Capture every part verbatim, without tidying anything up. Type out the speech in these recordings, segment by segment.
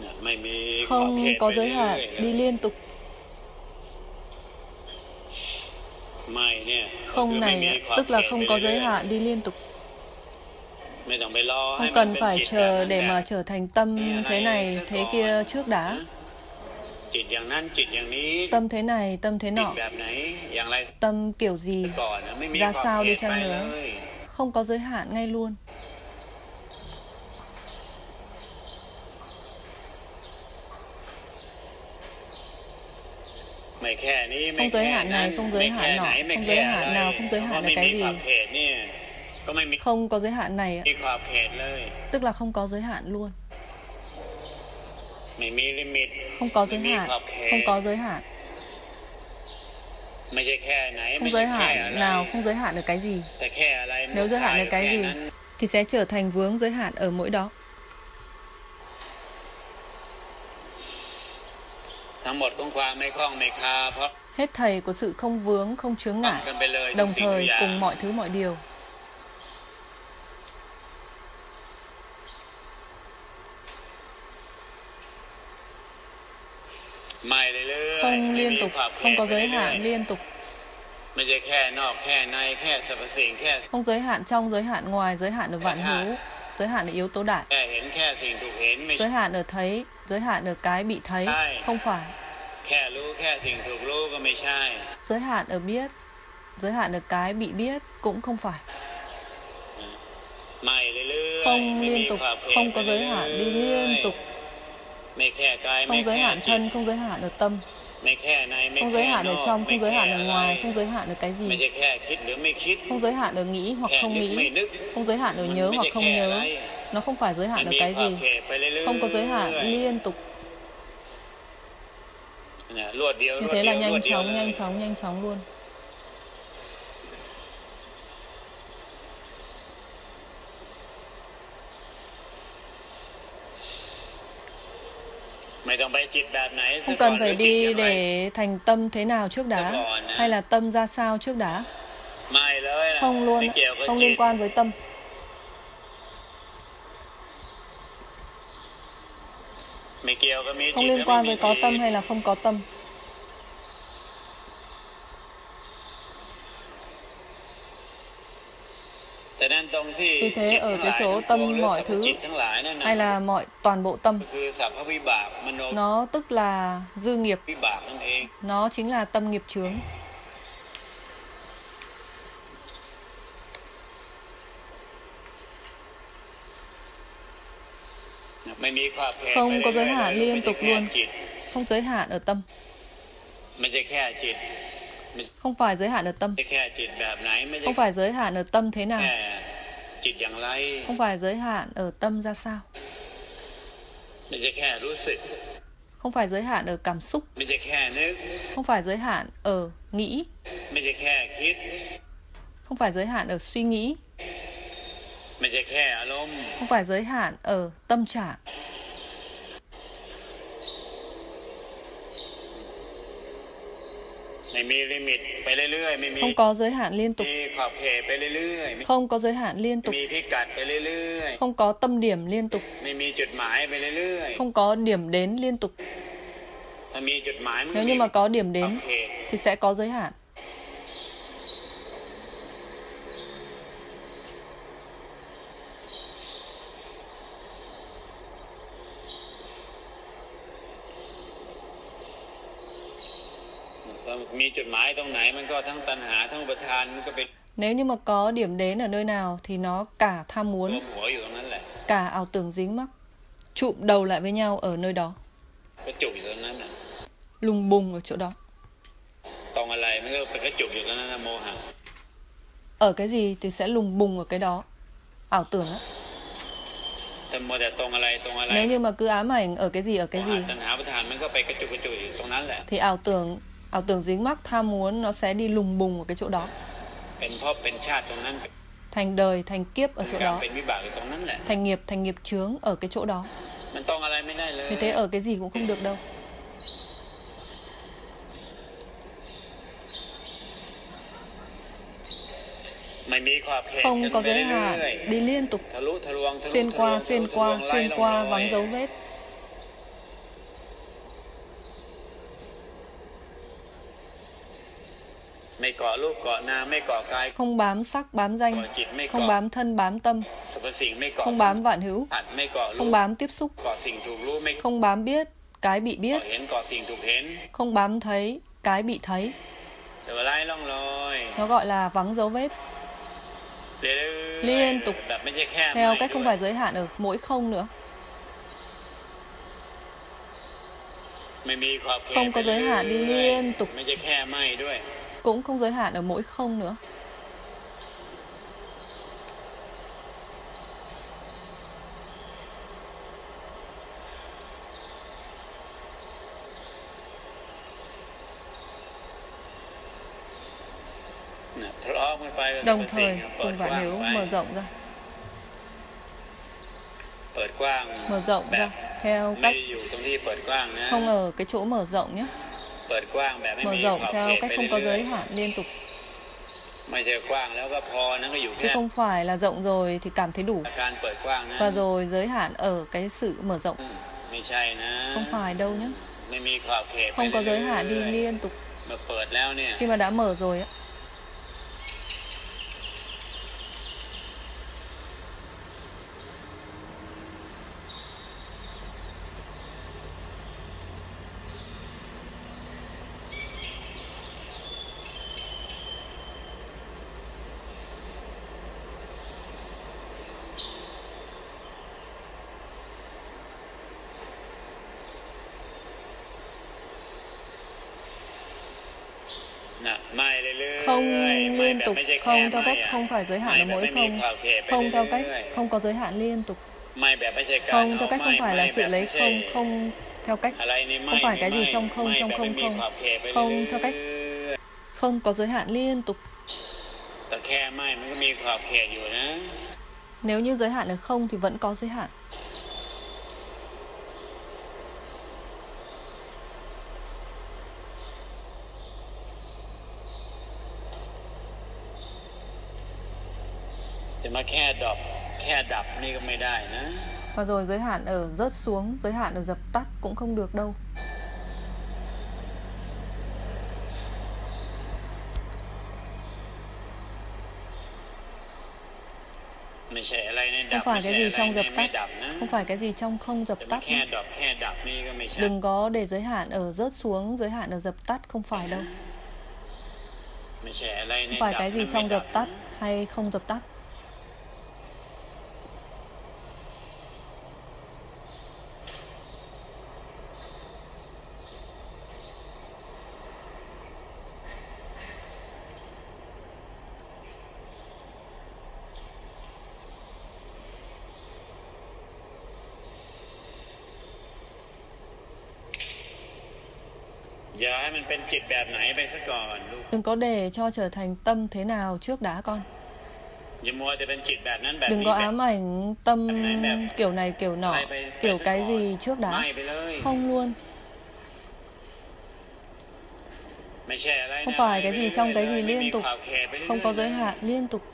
Không có giới hạn, đi liên tục. Không này tức là không có giới hạn, đi liên tục. Không cần phải chờ để mà trở thành tâm thế này, thế kia trước đã. Tâm thế này, tâm thế nọ, tâm kiểu gì, ra sao đi chăng nữa, không có giới hạn ngay luôn. Không giới hạn này, không giới hạn nọ, không giới hạn nào, không giới hạn là cái gì. Không có giới hạn này, tức là không có giới hạn luôn. Không có giới hạn, không có giới hạn. Không giới hạn nào, không giới hạn được cái gì. Nếu giới hạn được cái gì thì sẽ trở thành vướng giới hạn ở mỗi đó. Hết thảy của sự không vướng, không chướng ngại, đồng thời cùng mọi thứ mọi điều. Không liên tục, không có giới hạn, liên tục. Không giới hạn trong, giới hạn ngoài, giới hạn ở vạn hữu, giới hạn ở yếu tố đại. Giới hạn ở thấy, giới hạn ở cái bị thấy, không phải. Giới hạn ở biết, giới hạn ở cái bị biết, cũng không phải. Không liên tục, không có giới hạn, đi liên tục. Không giới hạn thân, không giới hạn ở tâm. Không giới hạn ở trong, không giới hạn ở ngoài, không giới hạn ở cái gì. Không giới hạn ở nghĩ hoặc không nghĩ, không giới hạn ở nhớ hoặc không nhớ. Nó không phải giới hạn ở cái gì. Không có giới hạn, liên tục. Như thế là nhanh chóng, nhanh chóng, nhanh chóng luôn. Không cần phải đi để thành tâm thế nào trước đã, hay là tâm ra sao trước đã. Không luôn, không liên quan với tâm. Không liên quan với có tâm hay là không có tâm. Vì thế ở cái chỗ tâm mọi thứ hay là mọi toàn bộ tâm, nó tức là dư nghiệp, nó chính là tâm nghiệp chướng. Không có giới hạn, liên tục luôn. Không giới hạn ở tâm. Không phải giới hạn ở tâm. Không phải giới hạn ở tâm thế nào. Không phải giới hạn ở tâm ra sao. Không phải giới hạn ở cảm xúc. Không phải giới hạn ở nghĩ. Không phải giới hạn ở suy nghĩ. Không phải giới hạn ở tâm trạng. Không có giới hạn liên tục. Không có giới hạn liên tục. Không có tâm điểm liên tục. Không có điểm đến liên tục. Nếu như mà có điểm đến thì sẽ có giới hạn. Nếu như mà có điểm đến ở nơi nào thì nó cả tham muốn, cả ảo tưởng dính mắc, chụm đầu lại với nhau ở nơi đó, lùng bùng ở chỗ đó. Ở cái gì thì sẽ lùng bùng ở cái đó, ảo tưởng á. Nếu như mà cứ ám ảnh ở cái gì ở cái gì thì ảo tưởng ảo tưởng dính mắc tham muốn nó sẽ đi lùng bùng ở cái chỗ đó, thành đời thành kiếp ở chỗ đó, thành nghiệp thành nghiệp chướng ở cái chỗ đó. Vì thế ở cái gì cũng không được đâu. Không có giới hạn, đi liên tục, xuyên qua xuyên qua xuyên qua vắng dấu vết. không bám sắc bám danh, không bám thân bám tâm, không bám vạn hữu, không bám tiếp xúc, không bám biết cái bị biết, không bám thấy cái bị thấy. Nó gọi là vắng dấu vết. Liên tục, theo cách không phải giới hạn ở mỗi không nữa. Không có giới hạn đi liên tục, cũng không giới hạn ở mỗi không nữa. Đồng thời cùng vạn hữu mở rộng ra, mở rộng ra theo cách không ở cái chỗ mở rộng nhé. Mở rộng theo cách không có giới hạn liên tục, chứ không phải là rộng rồi thì cảm thấy đủ và rồi giới hạn ở cái sự mở rộng. Không phải đâu nhé. Không có giới hạn đi liên tục. Khi mà đã mở rồi á, không liên tục, không theo cách không phải giới hạn ở mỗi không, không theo cách không có giới hạn liên tục, không theo cách không phải là sự lấy không, không theo cách không phải cái gì trong không, trong không không, không theo cách không có giới hạn liên tục. Nếu như giới hạn ở không thì vẫn có giới hạn. Và rồi giới hạn ở rớt xuống, giới hạn ở dập tắt cũng không được đâu. Không phải cái gì trong dập tắt, không phải cái gì trong không dập tắt. Đừng có để giới hạn ở rớt xuống, giới hạn ở dập tắt, không phải đâu. Không phải cái gì trong dập tắt hay không dập tắt. Đừng có để cho trở thành tâm thế nào trước đã con. Đừng có ám ảnh tâm kiểu này kiểu nọ, kiểu cái gì trước đã. Không luôn. Không phải cái gì trong cái gì liên tục, không có giới hạn liên tục.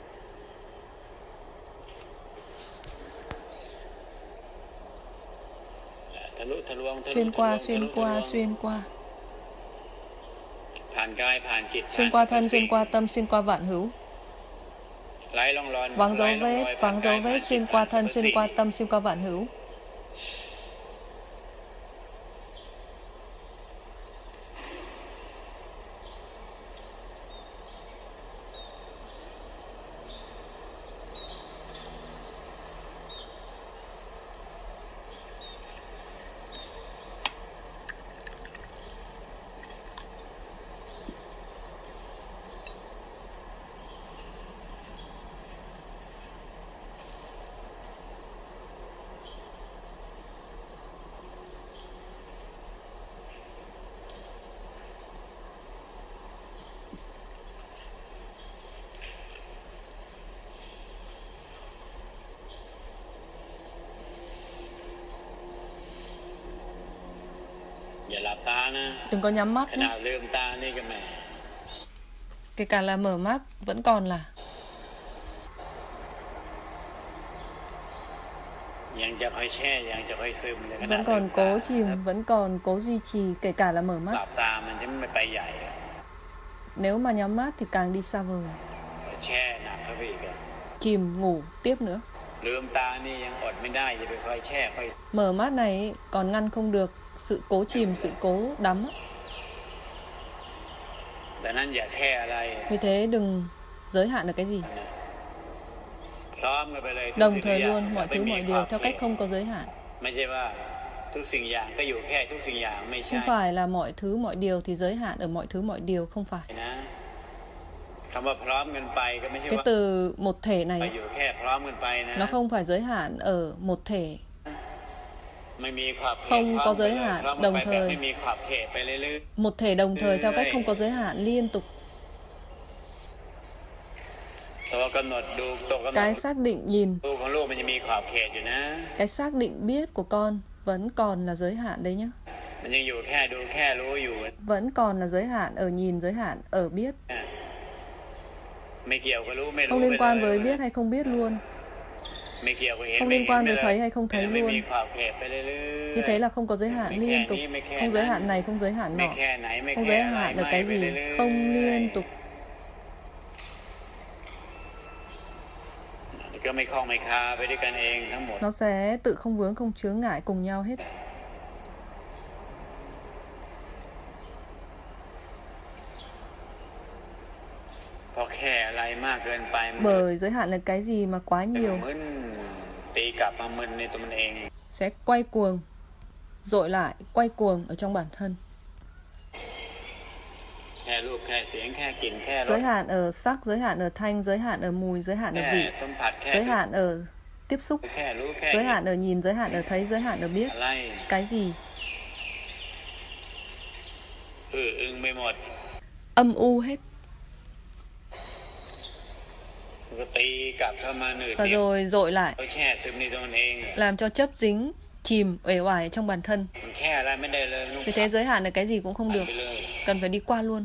Xuyên qua, xuyên qua, xuyên qua. Xuyên qua thân, xuyên qua tâm, xuyên qua vạn hữu. Vắng dấu vết, vắng dấu vết, xuyên qua thân, xuyên qua tâm, xuyên qua vạn hữu. Đừng có nhắm mắt nhé. Kể cả là mở mắt vẫn còn là vẫn còn cố chìm, vẫn còn cố duy trì, kể cả là mở mắt. Nếu mà nhắm mắt thì càng đi xa vời, แช่หนักเข้าไปอีกอะ chìm ngủ tiếp nữa. ลืมตานี่ยังอดไม่ได้จะไปคอยแช่คอย Mở mắt này còn ngăn không được sự cố chìm, sự cố đắm. ดังนั้นอย่าแค่อะไร Vì thế đừng giới hạn được cái gì. พร้อมกันไปเลย Đồng thời luôn mọi thứ mọi điều theo cách không có giới hạn. ไม่ใช่ว่าทุกสิ่งอย่างก็อยู่แค่ทุกสิ่งอย่างไม่ใช่ Không phải là mọi thứ mọi điều thì giới hạn ở mọi thứ mọi điều, không phải. นะคำว่าพร้อมกันไปก็ไม่ใช่ Cái ว่า từ một thể ไป này อยู่แค่พร้อมกันไปนะ nó không phải giới hạn ở một thể, ไม่มีขอบเขต không có giới hạn พร้อมกัน đồng ไปแบบ thời. ไม่มีขอบเขตไปเรื่อย Một thể đồng thời theo cách không có giới hạn liên tục. ๆตัวกำหนดดูตัวกำหนด Cái xác định nhìn, ดูของลูกมันจะมีขอบเขตอยู่นะ cái xác định biết của con vẫn còn là giới hạn đấy nhá. มันยังอยู่แค่ดูแค่รู้อยู่ Vẫn còn là giới hạn ở nhìn, giới hạn ở biết. ไม่เกี่ยวกับรู้ไม่รู้ Không liên quan ไปเลย với biết hay không biết luôn. ไม่เกี่ยวกับเห็น Không ไม่ liên เห็น quan ไป với เลย thấy hay không thấy ไม่มี luôn. ขอบเขตไปเรื่อยๆ Như thế là không có giới hạn liên tục. Không giới hạn này, không giới hạn ไม่ nọ. แค่ไหนไม่ Không แค่ giới อะไร hạn được ไม่ cái ไป gì. เรื่อยๆ Không liên tục. ก็ไม่คล้องไม่คาไปด้วยกันเองทั้งหมด Nó sẽ tự không vướng, không chướng ngại cùng nhau hết. พอแค่อะไรมากเกินไปมัน Bởi giới hạn là cái gì mà quá จะ nhiều มึนตีกลับมามึนในตัวมันเอง sẽ quay cuồng, dội lại, quay cuồng ở trong bản thân. แค่รูปแค่เสียงแค่กลิ่นแค่รส Giới hạn ở sắc, giới hạn ở thanh, giới hạn ở mùi, giới hạn ở แค่ vị, สัมผัสแค่ giới hạn ở tiếp xúc, แค่รู้แค่ giới hạn ở nhìn, giới hạn ở thấy, giới hạn ở biết. อะไร Cái gì? เอออึ้งไปหมด Âm u hết. มันก็ตีกลับเข้ามาหนืด Và เหนียว rồi dội lại, เขาแช่ซึมในตัวมันเองอะ làm cho chấp dính, chìm, uể oải trong bản thân. มันแค่อะไรไม่ได้เลยลูก Vì thế giới hạn là cái gì cũng không ไป được. เลย Cần phải đi qua luôn.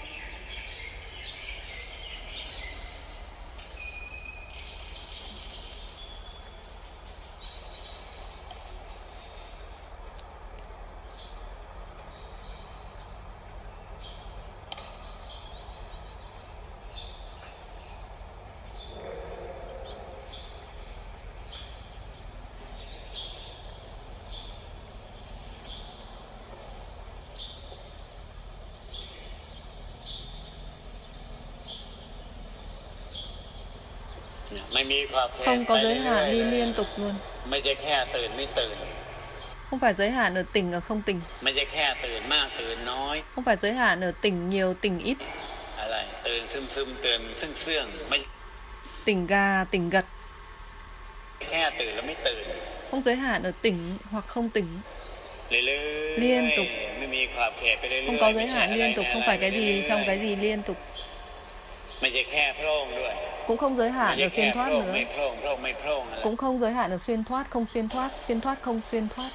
ไม่มีขอบเขต Không có giới ไป hạn เรื่ đi อยๆ liên tục luôn. ไม่ใช่แค่ตื่นไม่ตื่น Không phải giới hạn ở tỉnh ở không tỉnh. ไม่ใช่แค่ตื่นมากตื่นน้อย Không phải giới hạn ở tỉnh nhiều, tỉnh ít. อะไรตื่นซึมซึมตื่นซึ่งเสื่องไม่ Tỉnh gà, tỉnh gật. แค่ตื่นแล้วไม่ตื่น Không giới hạn ở tỉnh hoặc không tỉnh. เรื่อยๆ liên tục ไม่มีขอบเขตไปเรื่อยๆ Không có giới ไม่ใช่ hạn อะไร liên tục. Không phải cái gì trong cái gì liên tục. ไม่ใช่แค่โพร่งด้วย Cũng không giới ไม่ hạn ใช่ ở แค่ xuyên โพ thoát ร่ง nữa. ไม่โพร่งโพร่งไม่โพร่งอะไร Cũng không giới hạn ở xuyên thoát, không xuyên thoát. Xuyên thoát, không xuyên thoát.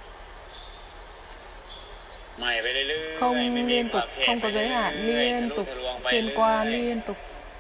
ไม่ไปเรื่อยๆ Không ไม่มี liên ขอ tục, บเขต không có giới hạn ไปเรื่อยๆ liên ทะลุ tục. ทะลวงไป Xuyên เรื่อยๆ qua liên tục.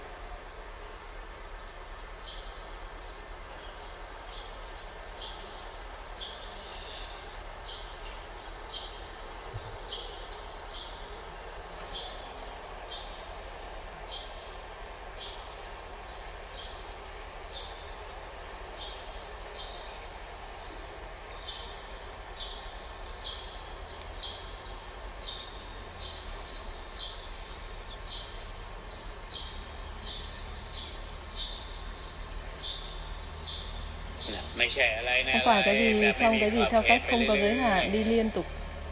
ไม่ใช่อะไรนะ Không phải cái แบบ gì ไม่ trong มี cái ข gì อบ theo เขต cách ไป không có เรื่ giới อย hạn ๆ đi liên tục.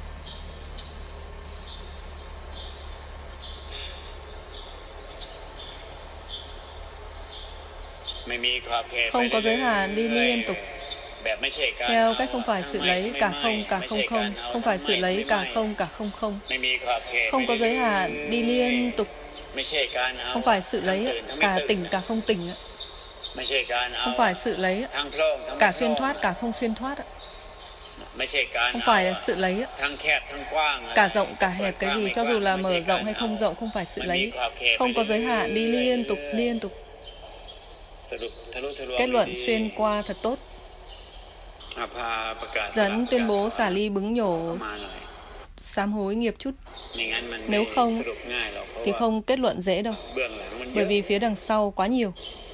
ไม่มีขอบเขต Không có giới hạn đi เรื่อยๆ liên tục. แบบไม่ใช่การ Theo เอา cách không phải ทั้ง sự ไม่ lấy ไม่ cả ไม่ không cả ไม่ không ใช่ không. การเอา Không ทั้ phải ง sự ไม่ lấy ไม่ cả ไม่ không cả không không. ไม่มีขอบเขต Không có ไป giới เรื่อย hạn ๆ đi liên tục. ไม่ใช่การเอา Không phải sự ทั้ง lấy ตื่นทั้งไม่ cả ตื่น tỉnh cả không tỉnh. ไม่ใช่การเอา Không phải sự lấy ทั้งโพร่งทั้งไม่ cả โพร่ xuyên ง thoát cả không xuyên thoát. ไม่ใช่การ Không เอา phải là sự lấy ทั้งแคบทั้งกว้าง cả rộng cả hẹp cái gì, cho dù là ไม่ mở ใช่ rộng กา hay ร không เอา rộng, không phải sự มันมี lấy. ขอบเขต Không ไป có giới เรื่อย hạn đi ๆ liên tục liên tục. สรุปทะลุทะลวง Kết luận ดีๆ xuyên qua thật tốt. อาภาประกาศ Dẫn tuyên bố xả ly bứng เข้า nhổ, มาหน่อย sám hối nghiệp chút. ไม่งั้นมัน Nếu ไม่ không สรุปง่ายหรอก thì không kết luận dễ đâu. Bởi vì phía đằng sau quá nhiều.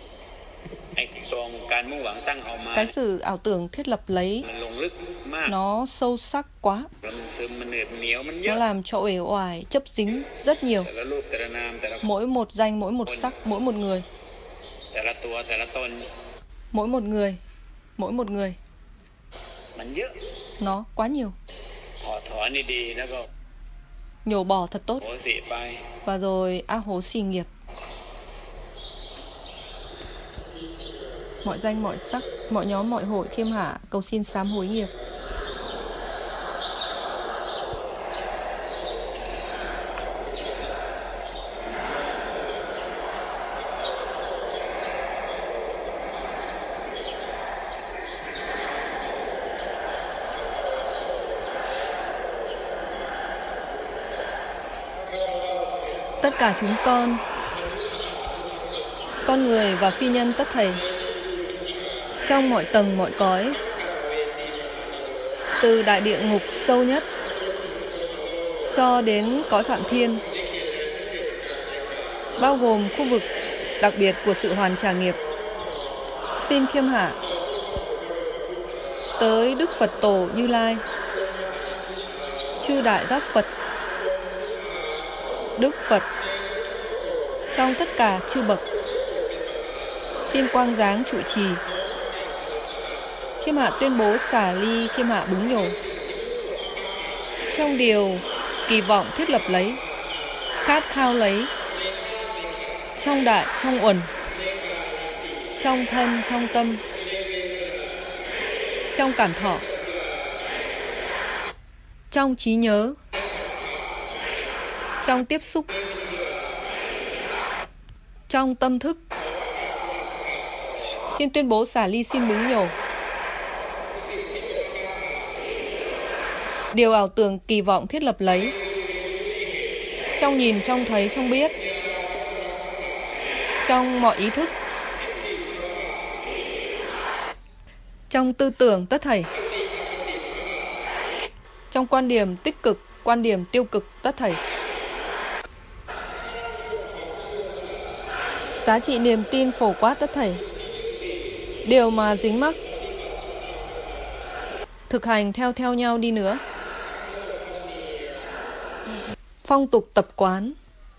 Cái sự ảo tưởng thiết lập lấy nó sâu sắc quá. Nó làm cho uể oải, chấp dính rất nhiều. Mỗi một danh, mỗi một sắc, mỗi một người. Mỗi một người, mỗi một người. Nó quá nhiều. Nhổ bỏ thật tốt. Và rồi ác hố xì nghiệp. Mọi danh, mọi sắc, mọi nhóm, mọi hội khiêm hạ cầu xin sám hối nghiệp. Tất cả chúng con, con người và phi nhân tất thảy, trong mọi tầng mọi cõi, từ đại địa ngục sâu nhất cho đến cõi Phạm Thiên, bao gồm khu vực đặc biệt của sự hoàn trả nghiệp, xin khiêm hạ tới Đức Phật Tổ Như Lai, chư Đại Giác Phật, Đức Phật, trong tất cả chư bậc, xin quang giáng trụ trì. Khiêm hạ tuyên bố xả ly, khiêm hạ bứng nhổ. Trong điều kỳ vọng thiết lập lấy, khát khao lấy, trong đại, trong uẩn, trong thân, trong tâm, trong cảm thọ, trong trí nhớ, trong tiếp xúc, trong tâm thức, xin tuyên bố xả ly, xin bứng nhổ. Điều ảo tưởng kỳ vọng thiết lập lấy, trong nhìn, trong thấy, trong biết, trong mọi ý thức, trong tư tưởng tất thảy, trong quan điểm tích cực, quan điểm tiêu cực tất thảy. Giá trị niềm tin phổ quát tất thảy. Điều mà dính mắc, thực hành theo theo nhau đi nữa. Phong tục tập quán,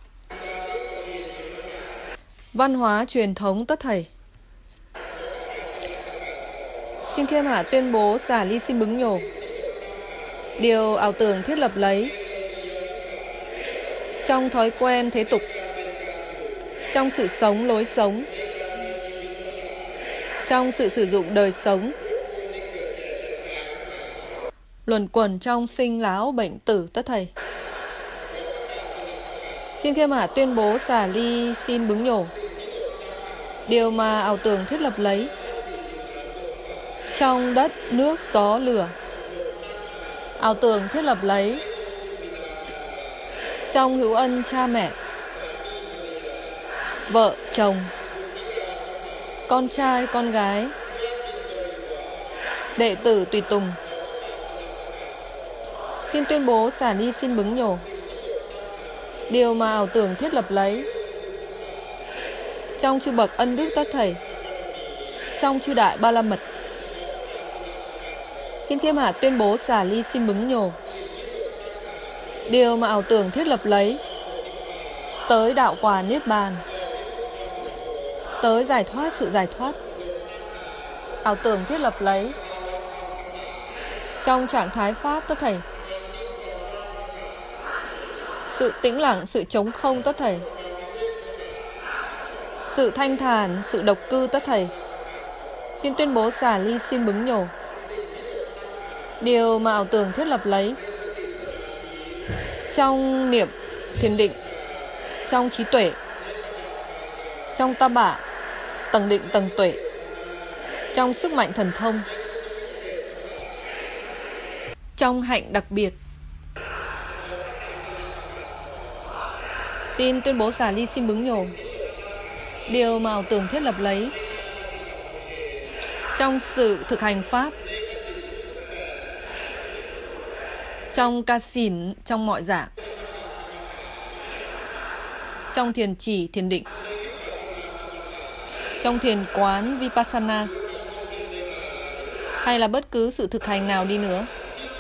văn hóa truyền thống tất thảy. Xin khiêm hạ tuyên bố xả ly, xin bứng nhổ. Điều ảo tưởng thiết lập lấy, trong thói quen thế tục, trong sự sống lối sống, trong sự sử dụng đời sống, luẩn quẩn trong sinh lão bệnh tử tất thảy. Xin khiêm hạ tuyên bố xả ly, xin bứng nhổ. Điều mà ảo tưởng thiết lập lấy, trong đất, nước, gió, lửa, ảo tưởng thiết lập lấy, trong hữu ân cha mẹ, vợ, chồng, con trai, con gái, đệ tử, tùy tùng. Xin tuyên bố xả ly, xin bứng nhổ. Điều mà ảo tưởng thiết lập lấy, trong chư bậc ân đức tất thảy, trong chư đại ba la mật. Xin khiêm hạ tuyên bố xả ly, xin bứng nhổ. Điều mà ảo tưởng thiết lập lấy, tới đạo quả niết bàn, tới giải thoát sự giải thoát, ảo tưởng thiết lập lấy, trong trạng thái pháp tất thảy, sự tĩnh lặng, sự trống không tất thảy, sự thanh thản, sự độc cư tất thảy. Xin tuyên bố xả ly, xin bứng nhổ. Điều mà ảo tưởng thiết lập lấy, trong niệm thiền định, trong trí tuệ, trong tam bả, tầng định tầng tuệ, trong sức mạnh thần thông, trong hạnh đặc biệt. Xin tuyên bố xả ly, xin bứng nhổ. Điều mà ảo tưởng thiết lập lấy, trong sự thực hành pháp, trong ca xỉn, trong mọi dạng, trong thiền chỉ, thiền định, trong thiền quán Vipassana, hay là bất cứ sự thực hành nào đi nữa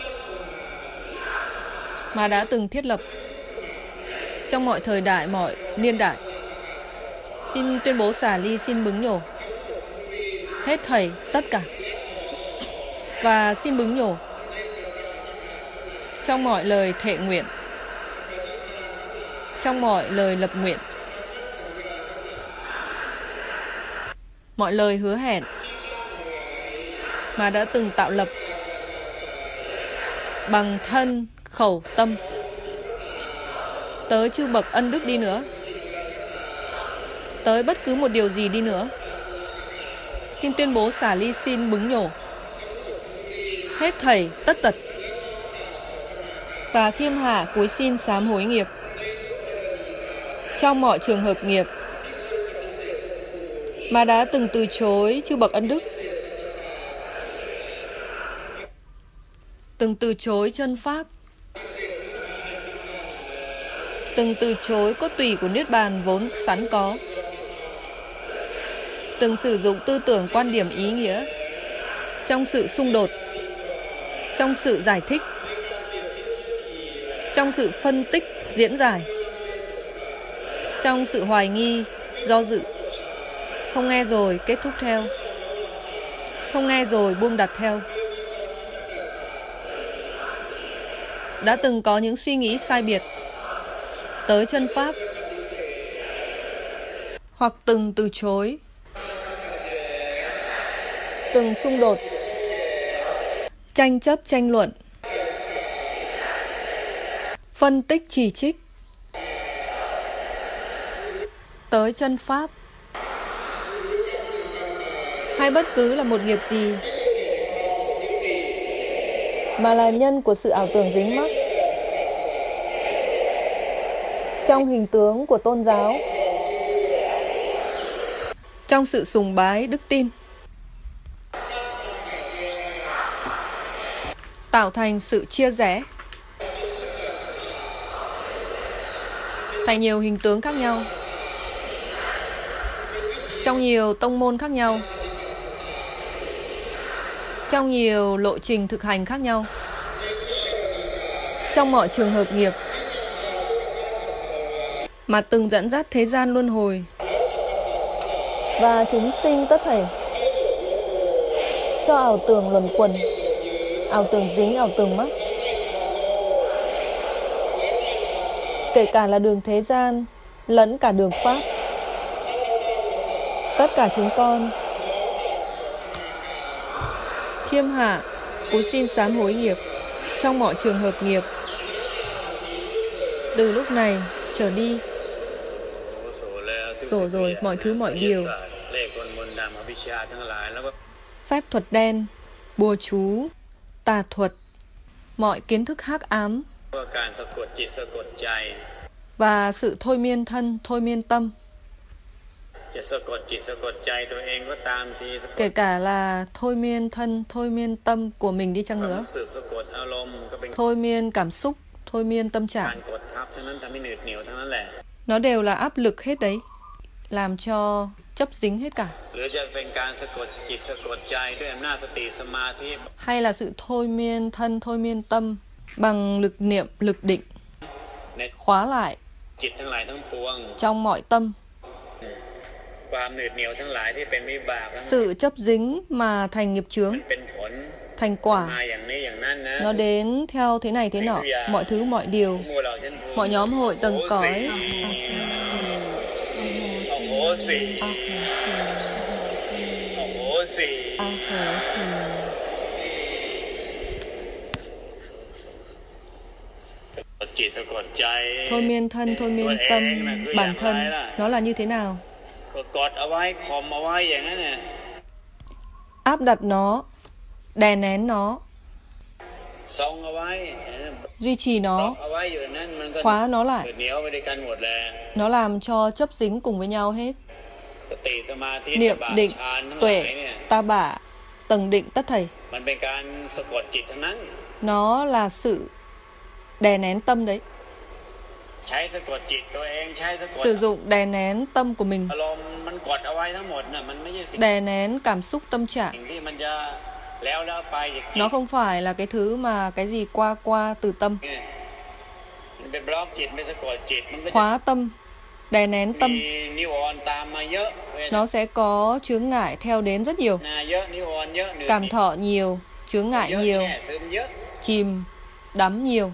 mà đã từng thiết lập trong mọi thời đại, mọi niên đại, xin tuyên bố xả ly, xin bứng nhổ hết thảy tất cả, và xin bứng nhổ trong mọi lời thệ nguyện, trong mọi lời lập nguyện, mọi lời hứa hẹn mà đã từng tạo lập bằng thân, khẩu, tâm, tới chư bậc ân đức đi nữa, tới bất cứ một điều gì đi nữa, xin tuyên bố xả ly, xin bứng nhổ hết thảy tất tật, và khiêm hạ cúi xin sám hối nghiệp trong mọi trường hợp nghiệp mà đã từng từ chối chư bậc ân đức, từng từ chối chân pháp, từng từ chối cốt tủy của Niết Bàn vốn sẵn có, từng sử dụng tư tưởng, quan điểm, ý nghĩa trong sự xung đột, trong sự giải thích, trong sự phân tích, diễn giải, trong sự hoài nghi, do dự, không nghe rồi kết thúc theo, không nghe rồi buông đặt theo, đã từng có những suy nghĩ sai biệt tới chân pháp, hoặc từng từ chối, từng xung đột, tranh chấp, tranh luận, phân tích, chỉ trích tới chân pháp, hay bất cứ là một nghiệp gì mà là nhân của sự ảo tưởng dính mắc trong hình tướng của tôn giáo, trong sự sùng bái đức tin, tạo thành sự chia rẽ thành nhiều hình tướng khác nhau, trong nhiều tông môn khác nhau, trong nhiều lộ trình thực hành khác nhau, trong mọi trường hợp nghiệp mà từng dẫn dắt thế gian luân hồi và chúng sinh tất thảy cho ảo tưởng luẩn quẩn, ảo tưởng dính, ảo tưởng mắc, kể cả là đường thế gian lẫn cả đường pháp. Tất cả chúng con khiêm hạ cúi xin sám hối nghiệp trong mọi trường hợp nghiệp từ lúc này trở đi. Sổ rồi mọi thứ mọi điều, phép thuật đen, bùa chú, tà thuật, mọi kiến thức hắc ám và sự thôi miên thân, thôi miên tâm, kể cả là thôi miên thân, thôi miên tâm của mình đi chăng nữa, thôi miên cảm xúc, thôi miên tâm trạng, nó đều là áp lực hết đấy, làm cho chấp dính hết cả. Hay là sự thôi miên thân, thôi miên tâm bằng lực niệm, lực định, khóa lại trong mọi tâm sự chấp dính mà thành nghiệp chướng, thành quả. Nó đến theo thế này thế nọ, mọi thứ mọi điều, mọi nhóm hội tầng cõi. Thôi miên thân, thôi miên tâm, bản thân nó là như thế nào? Áp đặt nó, đè nén nó, duy trì nó, khóa nó lại. Nó làm cho chấp dính cùng với nhau hết. Niệm, định, tuệ, ta bả, tầng định tất thảy, nó là sự đè nén tâm đấy. ใช้สะกดจิตตัวเองใช้สะกด sử dụng đè nén tâm của mình, อารมณ์มันกดเอาไว้ทั้งหมดน่ะมันไม่ใช่สิ่ง đè nén cảm xúc tâm trạng. ที่มันจะแล้วแล้วไปจากจิต Nó không phải là cái thứ mà cái gì qua qua từ tâm. มันเป็นบล็อกจิตไม่สะกดจิตมันก็จะ Khóa tâm, đè nén มี tâm, นิวรณ์ตามมาเยอะเว้ย nó sẽ có chướng ngại theo đến rất nhiều. นะเยอะนิวรณ์เยอะหนึ่ง Cảm thọ nhiều, chướng ngại เยอะ nhiều, แช่ซึมเยอะ chìm, đắm nhiều.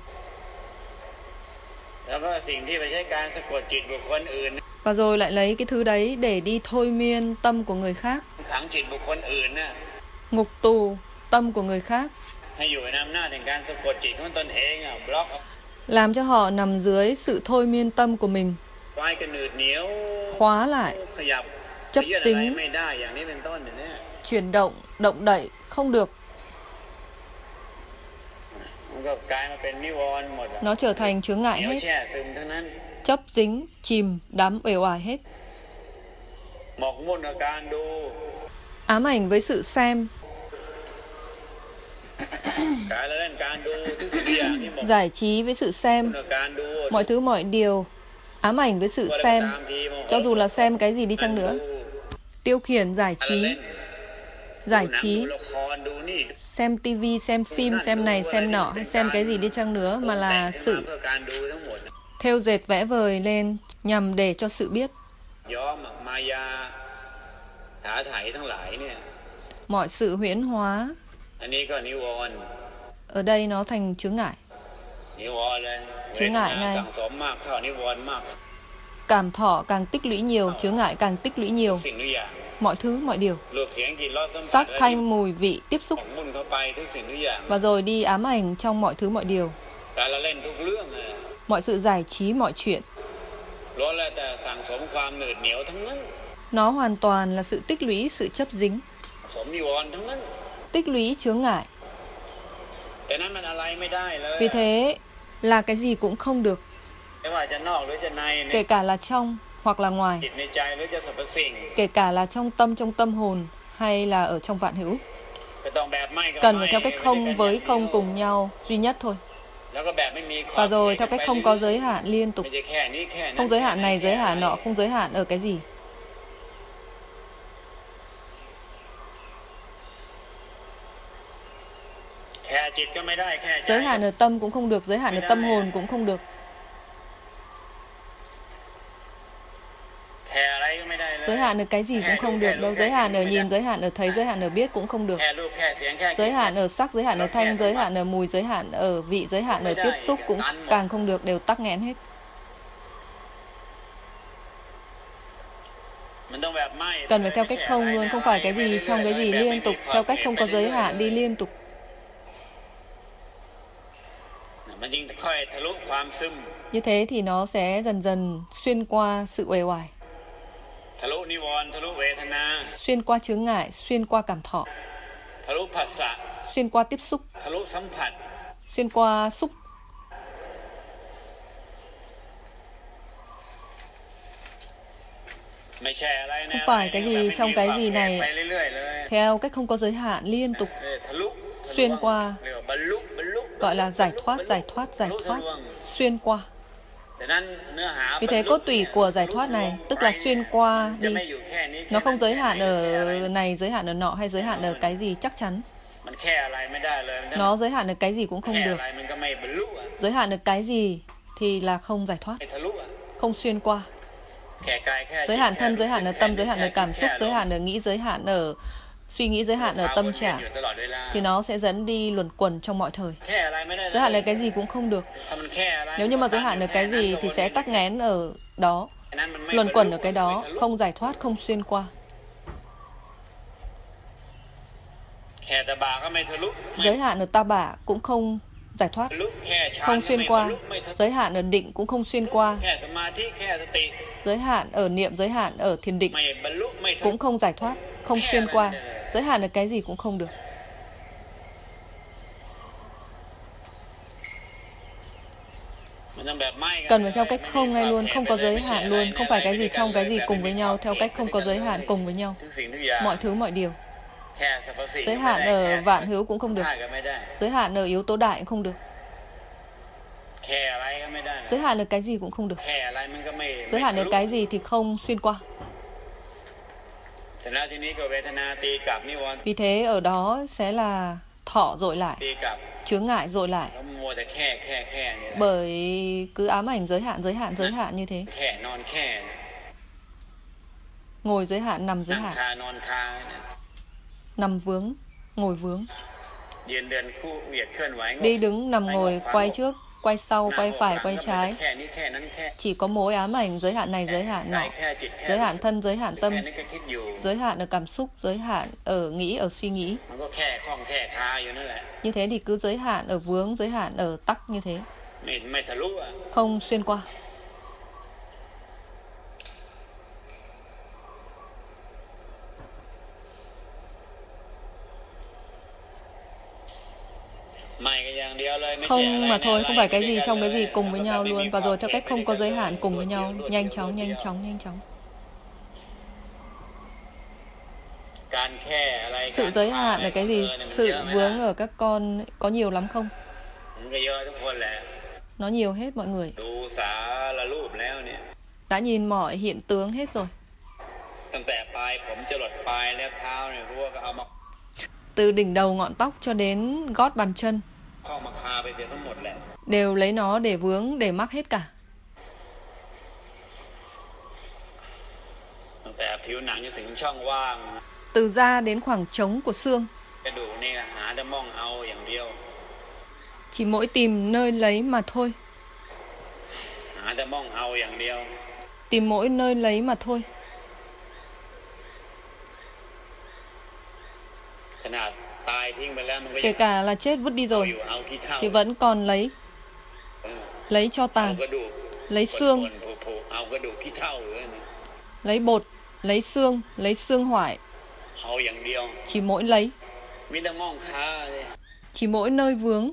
แล้วก็สิ่งที่ไปใช้การสะกดจิตบุคคลอื่น Và rồi lại lấy cái thứ đấy để đi thôi miên tâm của người khác, ขังจิตบุคคลอื่นน่ะ ngục tù tâm của người khác, ให้อยู่ในอำนาจแห่งการสะกดจิตของตนเองอ่ะบล็อก làm cho họ nằm dưới sự thôi miên tâm của mình, ไว้กันหนืดเหนียว khóa lại, ขยับ chấp ขยื่นอะไร dính, ไม่ได้อย่างนี้เป็นต้นเนี่ย chuyển động, động đậy không được. มันก็กลายมาเป็นนิวรณ์หมดอะ Nó trở thành chướng เหนี ngại ยว hết, แช่ซึมทั้งนั้น chấp dính, chìm, đắm uể oải hết. หมกมุ่นกับการดู Ám ảnh với sự xem, การเล่นการดูทุกสิ่งทุกอย่างที่หมก giải trí với sự มุ่น xem, กับการดู mọi thứ mọi điều, ám ảnh với sự xem, cho dù là xem cái gì đi chăng nữa. Tiêu khiển giải trí, giải trí, ดูละครดูนี่ xem tivi, xem phim, xem này, xem nọ hay xem cái gì đi chăng nữa mà là เพื่ sự อการดูทั้งหมด thêu dệt vẽ vời lên nhằm để cho sự biết. ย้อมมายาถาไถทั้งหลายเนี่ย Mọi sự huyễn hóa อันนี้ก็นิวรณ์ ở đây nó thành chướng ngại. นิวรณ์เลย chướng ngại เวทนา ngay. สั่งสมมากเข้านิวรณ์มาก Cảm thọ càng tích lũy nhiều, chướng ngại càng tích lũy nhiều. สิ่งทุกอย่าง Mọi thứ, mọi điều, รูปเสียงกลิ่นรสสัมผัส sắc thanh mùi vị tiếp หม xúc กมุ่นเข้าไปทุกสิ่งทุกอย่าง và rồi đi ám ảnh trong mọi thứ mọi điều. การละเล่นทุกเรื่องอะ Mọi sự giải trí, mọi chuyện, ล้วนแล้วแต่สั่งสมความหนืดเหนียวทั้งนั้น nó hoàn toàn là sự tích lũy, sự chấp dính, สมนิวรณ์ทั้งนั้น tích lũy chướng ngại. แต่นั้นมันอะไรไม่ได้เลย Vì thế là cái gì cũng không được, ไม่ว่าจะนอกหรือจะในใน kể cả là trong hoặc là ngoài, จิตในใจหรือจะสรรพสิ่ง kể cả là trong tâm, trong tâm hồn hay là ở trong vạn hữu. ก็ต้องแบบไม่กับ Cần ไม่ phải theo cách ไม่ không ได้กัน với อย่าง không เดียว cùng nhau duy nhất thôi. แล้วก็แบบไม่มีขอบ Và rồi เขต theo cách ไป không เรื่ có อย giới hạn liên ๆ tục. ไม่ใช่แค่นี้แค่นั้น Không giới hạn này, แค่ giới hạn แค่ nọ, không giới hạn ở cái gì. แค่จิตก็ไม่ได้แค่ใจ Giới hạn ở tâm cũng không được, giới hạn ở tâm hồn cũng không được. แค่อะไรก็ไม่ได้เลย Giới hạn ở cái gì cũng không được đâu. Giới hạn ở nhìn, giới hạn ở thấy, giới hạn ở biết cũng không được. แค่รูปแค่เสียงแค่ Giới hạn ở sắc, giới hạn ở thanh, giới hạn ở mùi, giới hạn ở vị, giới hạn ở tiếp xúc cũng càng không được, đều tắc nghẽn hết. มันต้องแบบไม่ Cần phải theo cách không luôn, không phải cái gì trong cái gì liên tục, theo cách không có giới hạn đi liên tục. มันยิ่งค่อยทะลุความซึม Như thế thì nó sẽ dần dần xuyên qua sự uể oải, ทะลุนิวรณ์ทะลุเวทนา xuyên qua chướng ngại, xuyên qua cảm thọ, ทะลุผัสสะ xuyên qua tiếp xúc, ทะลุสัมผัส xuyên qua xúc. ไม่ใช่อะไรนะ Không phải cái gì trong cái gì này ไปเรื่อยๆเลย theo cách không có giới hạn liên tục, เออทะลุ xuyên qua, เรียกว่าบรรลุบรรลุ gọi là giải thoát, giải thoát, giải thoát, xuyên qua. แต่นั้นเนื้อหา Vì thế cốt tủy của giải thoát này, tức là xuyên qua จะ đi. ไม่อยู่แค่นี้ Nó không giới hạn แค่ ở นี้ này, giới hạn ở nọ hay giới hạn ở cái gì chắc chắn. มันแค่อะไรไม่ได้เลย Nó giới hạn ở cái gì cũng แค่ không อะ được. ไรมันก็ไม่บรรลุอะ Giới hạn ở cái gì thì là không giải thoát, ไม่ทะลุอะ không xuyên qua. แค่กายแค่ Giới hạn thân, giới hạn ở tâm, giới hạn ở cảm xúc, giới แค่ hạn ở nghĩ, giới hạn ở suy nghĩ, giới hạn ở tâm วนเวียน trạng อยู่ตลอดเวลา thì nó sẽ dẫn đi luẩn quẩn trong mọi thời. แค่อะไรไม่ได้เลย Giới hạn ở cái gì cũng không được. ถ้ามันแค่อะไร Nếu như mà giới hạn ở cái gì thì sẽ tắc nghẽn ở đó, นั้นมันไม่ luẩn quẩn ở บร cái รลุ đó, ไม่ทะลุ không giải thoát, không xuyên qua. แค่ตะบาก็ไม่ทะลุไม่ Giới hạn ở ta bả cũng không giải thoát, ทะลุแค่ฌาน không ก็ xuyên ไม่บรร qua. ลุไม่ทะลุ Giới hạn ở định cũng không xuyên qua. แค่สมาธิแค่สติ Giới hạn ở niệm, giới hạn ở thiền định ไม่บรรลุไม่ทะลุ cũng không giải thoát, không xuyên qua. Giới hạn ở cái gì cũng không được. มันต้องแบบไม่ Cần phải theo cách không ngay luôn, không có giới hạn luôn, không phải cái gì trong cái gì cùng với nhau, theo cách không có giới hạn cùng với nhau. ทุกสิ่งทุกอย่าง Mọi thứ mọi điều. แค่สรรพสิ่ง Giới hạn ở vạn hữu cũng không được. ได้ก็ไม่ได้ Giới hạn ở yếu tố đại cũng không được. Giới hạn được cái gì cũng không được. Giới hạn được cái gì thì không xuyên qua. Vì thế ở đó sẽ là thọ dội lại, chướng ngại dội lại. Bởi cứ ám ảnh giới hạn, giới hạn, giới hạn như thế. Ngồi giới hạn, nằm giới hạn. Nằm vướng, ngồi vướng. Đi đứng, nằm ngồi, quay trước, quay sau, quay phải, quay trái. Chỉ có mối ám ảnh giới hạn này, giới hạn nọ. Giới hạn thân, giới hạn tâm. Giới hạn ở cảm xúc, giới hạn ở nghĩ, ở suy nghĩ. Như thế thì cứ giới hạn ở vướng, giới hạn ở tắc như thế. Không xuyên qua. Không mà thôi, không phải cái gì trong cái gì cùng với nhau luôn. Và rồi theo cách không có giới hạn cùng với nhau. Nhanh chóng, nhanh chóng, nhanh chóng. Sự giới hạn là cái gì? Sự vướng ở các con có nhiều lắm không? Nó nhiều hết mọi người. Đã nhìn mọi hiện tướng hết rồi. Từ đỉnh đầu ngọn tóc cho đến gót bàn chân đều lấy nó để vướng, để mắc hết cả. Từ da đến khoảng trống của xương, chỉ mỗi tìm nơi lấy mà thôi. Tìm mỗi nơi lấy mà thôi. Kể cả là chết vứt đi rồi thì vẫn còn lấy. Lấy cho tàn, lấy xương, lấy bột, lấy xương, lấy xương hoại. Chỉ mỗi lấy. Chỉ mỗi nơi vướng.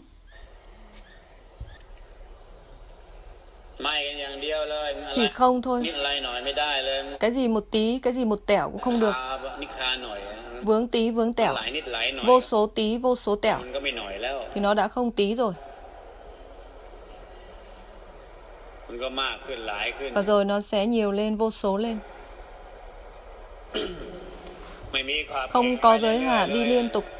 Chỉ không thôi. Cái gì một tí, cái gì một tẻo cũng không được. Vướng tí, vướng tẻo. Vô số tí, vô số tẻo thì nó đã không tí rồi. Và rồi nó sẽ nhiều lên, vô số lên. Không có giới hạn, đi liên tục.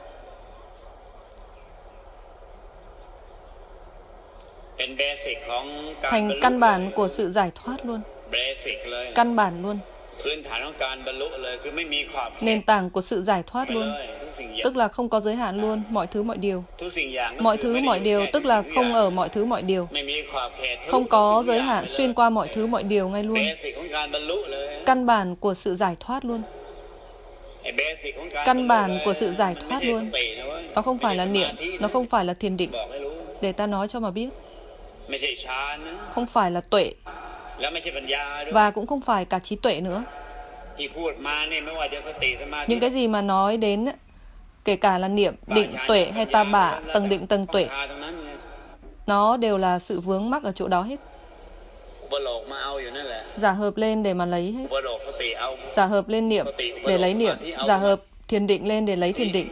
Thành căn bản của sự giải thoát luôn. Căn bản luôn. Nền tảng của sự giải thoát luôn. Tức là không có giới hạn luôn, mọi thứ mọi điều. Mọi thứ mọi điều tức là không ở mọi thứ mọi điều. Không có giới hạn xuyên qua mọi thứ mọi điều ngay luôn. Căn bản của sự giải thoát luôn. Căn bản của sự giải thoát luôn. Nó không phải là niệm, nó không phải là thiền định. Để ta nói cho mà biết. Không phải là tuệ. Và cũng không phải cả trí tuệ nữa. Những cái gì mà nói đến, kể cả là niệm, định, tuệ hay ta bả, tầng định, tầng tuệ, nó đều là sự vướng mắc ở chỗ đó hết. Giả hợp lên để mà lấy hết. Giả hợp lên niệm để lấy niệm. Giả hợp thiền định lên để lấy thiền định.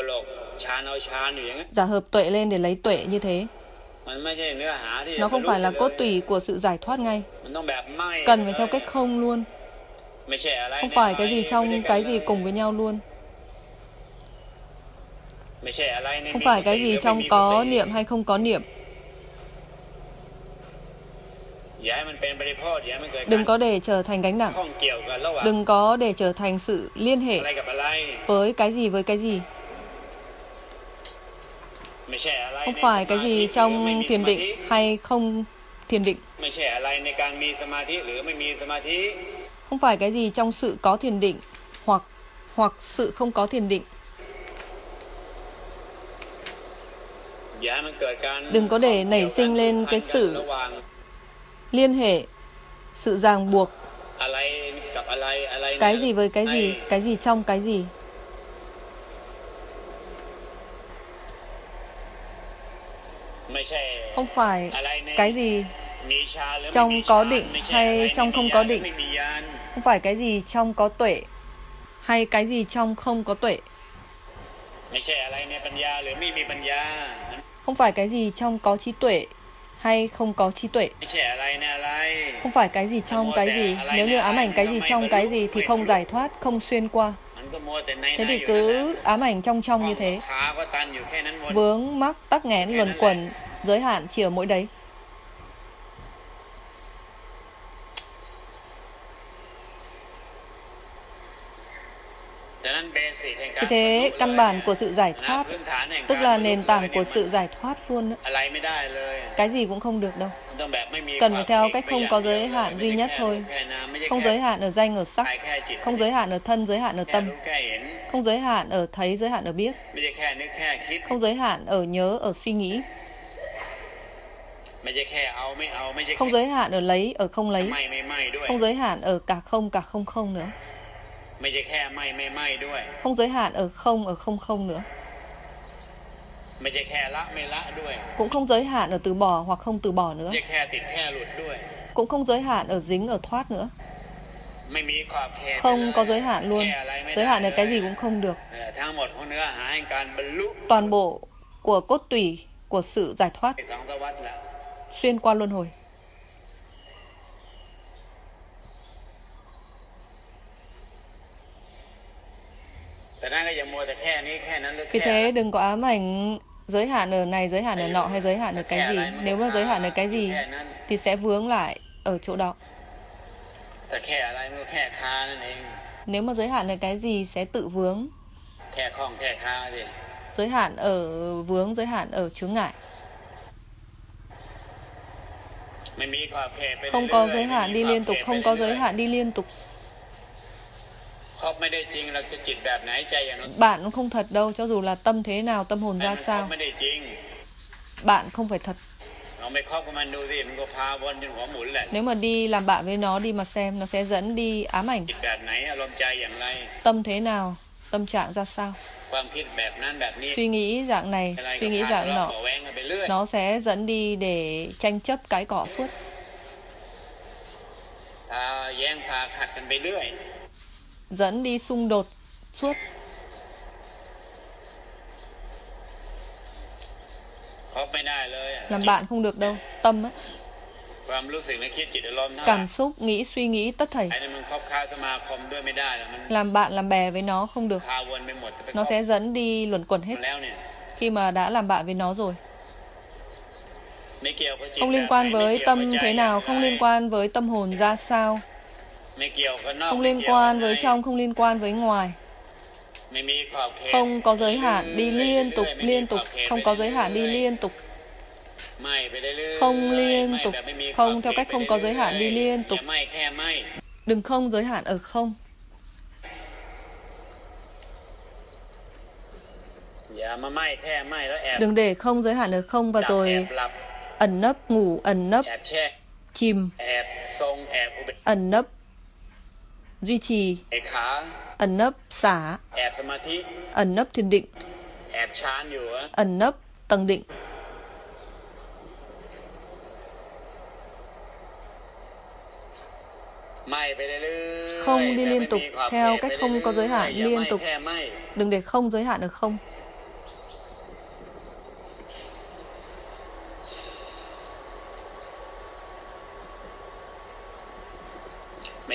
Giả hợp tuệ lên để lấy tuệ như thế. Nó không phải là cốt tủy của sự giải thoát ngay. Cần phải theo cách không luôn. Không phải cái gì trong cái gì cùng với nhau luôn. Không phải cái gì trong có niệm hay không có niệm. Đừng có để trở thành gánh nặng. Đừng có để trở thành sự liên hệ với cái gì với cái gì. Không phải cái gì trong thiền định hay không thiền định. Không phải cái gì trong sự có thiền định hoặc hoặc sự không có thiền định. Đừng có để nảy sinh lên cái sự liên hệ, sự ràng buộc. Cái gì với cái gì, cái gì trong cái gì. Không phải cái gì trong có định hay trong không có định. Không phải cái gì trong có tuệ hay cái gì trong không có tuệ. Không phải cái gì trong có trí tuệ hay không có trí tuệ. Không phải cái gì trong cái gì. Nếu như ám ảnh cái gì trong cái gì thì không giải thoát, không xuyên qua. Thế thì cứ ám ảnh trong trong như thế. Vướng mắc tắc nghẽn luẩn quẩn, giới hạn chỉ ở mỗi đấy. Vì thế căn bản của sự giải thoát, tức là nền tảng của sự giải thoát luôn. Cái gì cũng không được đâu. Cần phải theo cách không có giới hạn duy nhất thôi. Không giới hạn ở danh, ở sắc. Không giới hạn ở thân, giới hạn ở tâm. Không giới hạn ở thấy, giới hạn ở biết. Không giới hạn ở nhớ, ở suy nghĩ. Không giới hạn ở lấy, ở không lấy. Không giới hạn ở cả không, cả không không nữa. Không giới hạn ở không, ở không không nữa. Cũng không giới hạn ở từ bỏ hoặc không từ bỏ nữa. Cũng không giới hạn ở dính, ở thoát nữa. Không có giới hạn luôn. Giới hạn ở cái gì cũng không được. Toàn bộ của cốt tủy của sự giải thoát xuyên qua luân hồi. Vì thế đừng có ám ảnh giới hạn ở này, giới hạn ở nọ hay giới hạn ở cái gì. Nếu mà giới hạn ở cái gì thì sẽ vướng lại ở chỗ đó. Nếu mà giới hạn ở cái gì sẽ tự vướng. Giới hạn ở vướng, giới hạn ở chướng ngại. Không có giới hạn đi liên tục, không có giới hạn đi liên tục. Bạn cũng không thật đâu, cho dù là tâm thế nào, tâm hồn ra sao. Bạn không phải thật. Nếu mà đi làm bạn với nó, đi mà xem, nó sẽ dẫn đi ám ảnh. Tâm thế nào, tâm trạng ra sao. Suy nghĩ dạng này, suy nghĩ dạng nọ, nó sẽ dẫn đi để tranh chấp cãi cọ suốt. Dẫn đi xung đột suốt. Làm bạn không được đâu. Tâm ấy, cảm xúc, nghĩ, suy nghĩ, tất thảy. Làm bạn, làm bè với nó không được. Nó sẽ dẫn đi luẩn quẩn hết. Khi mà đã làm bạn với nó rồi. Không liên quan với tâm thế nào, không liên quan với tâm hồn ra sao. Không liên quan với trong, không liên quan với ngoài. Không có giới hạn đi liên tục, liên tục. Không có giới hạn đi liên tục. Không liên tục. Không theo cách không có giới hạn đi liên tục. Đừng không giới hạn ở không. Đừng để không giới hạn ở không và rồi ẩn nấp, ngủ, ẩn nấp, chìm, ẩn nấp, duy trì, ẩn nấp, xả, ẩn nấp thiền định, ẩn nấp tầng định. Không đi liên tục theo cách không có giới hạn liên tục. Đừng để không giới hạn ở không.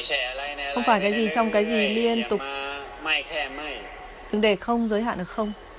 Không phải cái gì trong cái gì liên tục. Đừng để không giới hạn ở không.